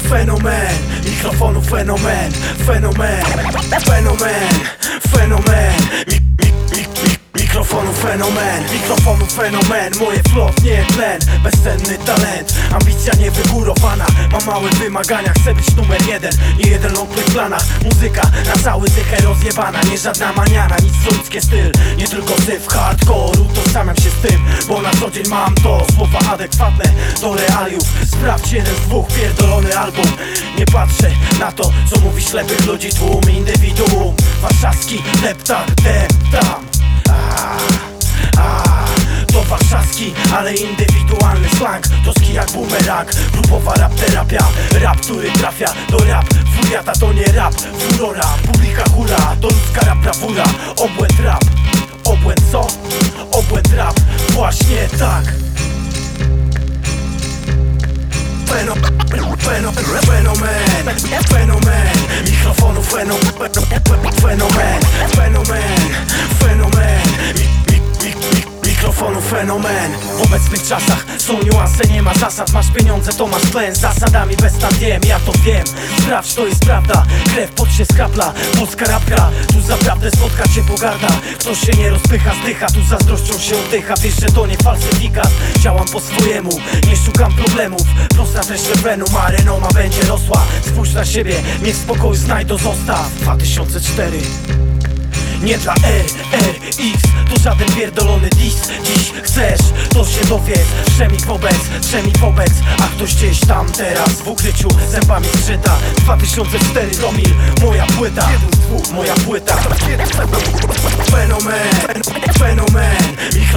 Fenomen, mikrofonu fenomen. Fenomen, fenomen, fenomen. Mikrofonu fenomen, mikrofonu fenomen. Moje flow nie tlen, bezcenny talent. Ambicja niewygórowana, mam małe wymagania. Chcę być numer jeden, nie jeden longplay w planach. Muzyka na cały zychę rozjebana. Nie żadna maniana, nic co ludzkie styl. Nie tylko syf hardcore, utożsamiam się z tym, bo na co dzień mam to słowa adekwatne do realiów. Sprawdź jeden z dwóch, pierdolony album. Nie patrzę na to, co mówi ślepych ludzi tłum. Indywiduum, warszawski deptak, deptam. To warszawski, ale indywidualny slang. Toski jak bumerang, grupowa rap terapia. Rap, który trafia do rap. Furiata to nie rap, furora. Publika hura, to ludzka rap brawura. Obłęd rap, obłęd co? Obłęd rap, właśnie tak. Fenomen, fenomen. Mikrofonu fenomen. Fenomen, fenomen, fenomen. Mikrofonu fenomen. W obecnych czasach są niuanse, nie ma zasad. Masz pieniądze, to masz tlen. Zasadami bez wiem, ja to wiem. Sprawdź, to jest prawda. Krew pod się skrapla, polska rapka. Tu zaprawdę spotka cię pogarda. Ktoś się nie rozpycha, zdycha. Tu zazdrością się oddycha. Wiesz, że to nie falsyfikat. Działam po swojemu, nie szukam problemów. Prosta treść refrenu, ma renoma będzie rosła. Spójrz na siebie, niech spokój znajdą zostaw. 2004. Nie dla RRX, to żaden pierdolony dis. Dziś chcesz, to się dowiedz. Przemik wobec. A ktoś gdzieś tam teraz w ukryciu zębami zgrzyta. 2004 promil, moja płyta. Moja płyta. Fenomen, fenomen.